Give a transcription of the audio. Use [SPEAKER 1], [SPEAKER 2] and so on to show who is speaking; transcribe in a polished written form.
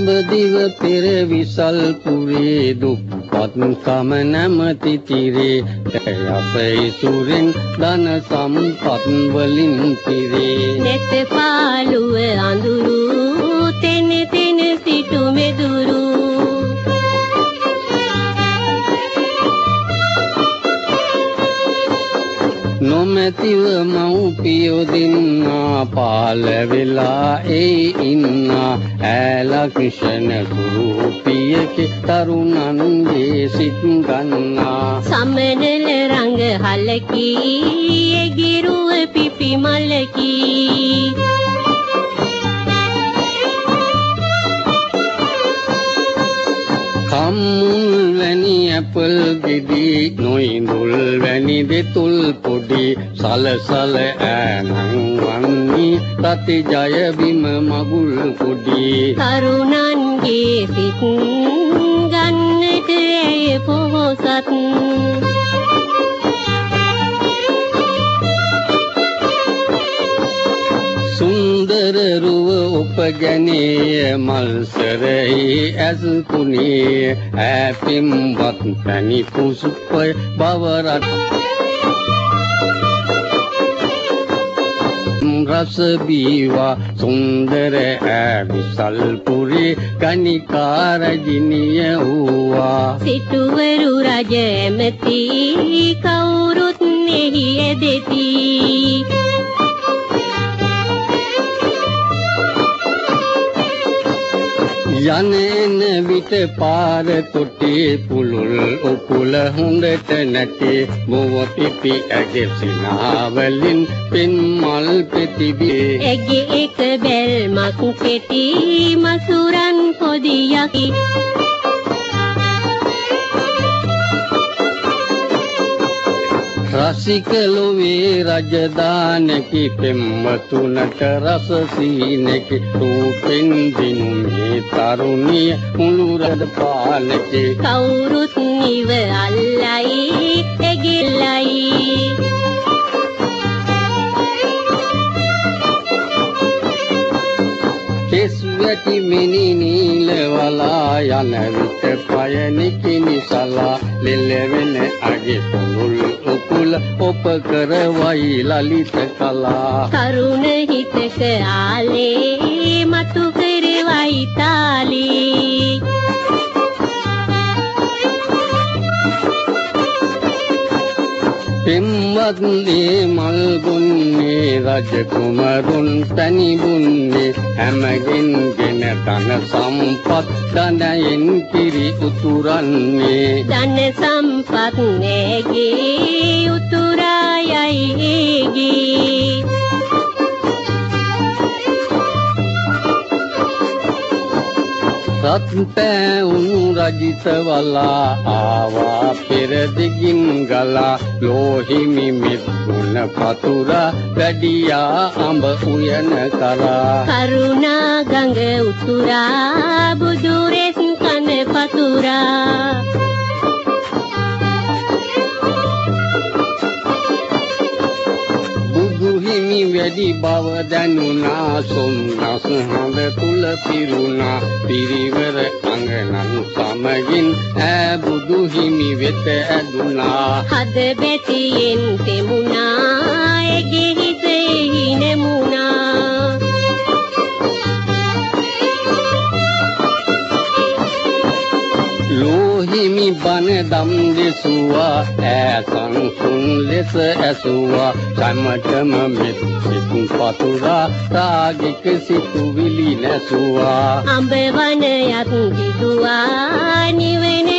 [SPEAKER 1] දඹදිව පෙර විසල් පුරේ දුප්පත් කම නැමති තිරේ යසයි සුරෙන් ධන සම්පත් වලින් පිරේ
[SPEAKER 2] නෙත පාළුව අඳුරු තෙන තෙන සිටු මෙදුරු
[SPEAKER 1] නොමැතිව මව්පියෝ දෙන්නා පාල වෙලා ඒ ඉන්නා ඈලක්ෂණ කුරුපියකේ තරුණන්ගේ සිත් ගන්නා
[SPEAKER 2] සමනල රංග හලකී එගිරුව පිපි මලකී
[SPEAKER 1] කම්මුල් වැනි ඇපල් ගෙඩි නොයිඳුල් වැනි දෙතුල් පොඩි සලසල ඈනන් වන්නි රති ජය බිම මගුල් පොඩි
[SPEAKER 2] තරුණන්ගේ සිත් ගන්නට ඇය පොහොසත්
[SPEAKER 1] සුන්දර රුව උපගැනේ මල්සරෙහි ඇස් කුණේ ඈපිම්වත් පැණි පුස්පය බවරත් රස බීවා සුන්දර විසල් පුරේ ගණිකා රජිනිය වූවා
[SPEAKER 2] සිටුවරු රජ ඇමති කවුරුත් එහි ඇදෙති
[SPEAKER 1] යන එන විට පාර තොටේ පුලුල් උකුල හොඳට නැටේ මොව පිපි ඇගේ සිනාවලින් පින් මල් පෙතිබේ
[SPEAKER 2] ඇගේ එක බැල්මක් කෙටි මසුරන් පොදි යකි
[SPEAKER 1] රසික ලොවේ රජදානකි පෙම්වතුනට රස සීනකි රූපෙන් දිනු මේ තරුණිය මුළු රට පාලකි
[SPEAKER 2] කවුරුත් නිව අල්ලයි එගිල්ලයි
[SPEAKER 1] කෙස්වැටි මිනි නීලවලා යන විට පයනිකි නිසලා ලෙලවෙන අගේ පොඟුල් උකුල ඔප කරවයි ලලිත කලා
[SPEAKER 2] තරුණ හිතක ආලේ මතු කරවයි තාලී
[SPEAKER 1] පෙම්වත්නේ මල් බොන්නේ රජ කුමරුන් පැණි බොන්නේ හැමගෙන් ගෙන ධන සම්පත් ධනයෙන් කිරි උතුරන්නේ
[SPEAKER 2] ධන සම්පත් නෑගේ උතුරායයි ඒගේ
[SPEAKER 1] රත් පෑවුණු රජිත වලා ආවා පෙර දිගින් ගලා ලෝහිමි මිත්ුණ පතුරා වැඩියා අඹ උයන කරා
[SPEAKER 2] කරුණා ගඟ උතුරා බුදුරෙස් කන පතුරා
[SPEAKER 1] බුදුහිමි වැඩි බව දැනුණා සොම්නස් හඳ තුල පිරුණා පිරිවර අංගනන් සමගින් ඈ බුදුහිමි වෙත ඇදුණා
[SPEAKER 2] හද බැතියෙන් තෙමුණා එගේ හිතෙහි නෙමුණා
[SPEAKER 1] ලෝහිමි බණ දම් දෙසුවා ඈ සංසුන් ලෙස ඇසුවා සමටම මෙත් පතුරා රාගික සිතුවිලි නැසුවා
[SPEAKER 2] අඹ වනයත් දිදුවා නිවන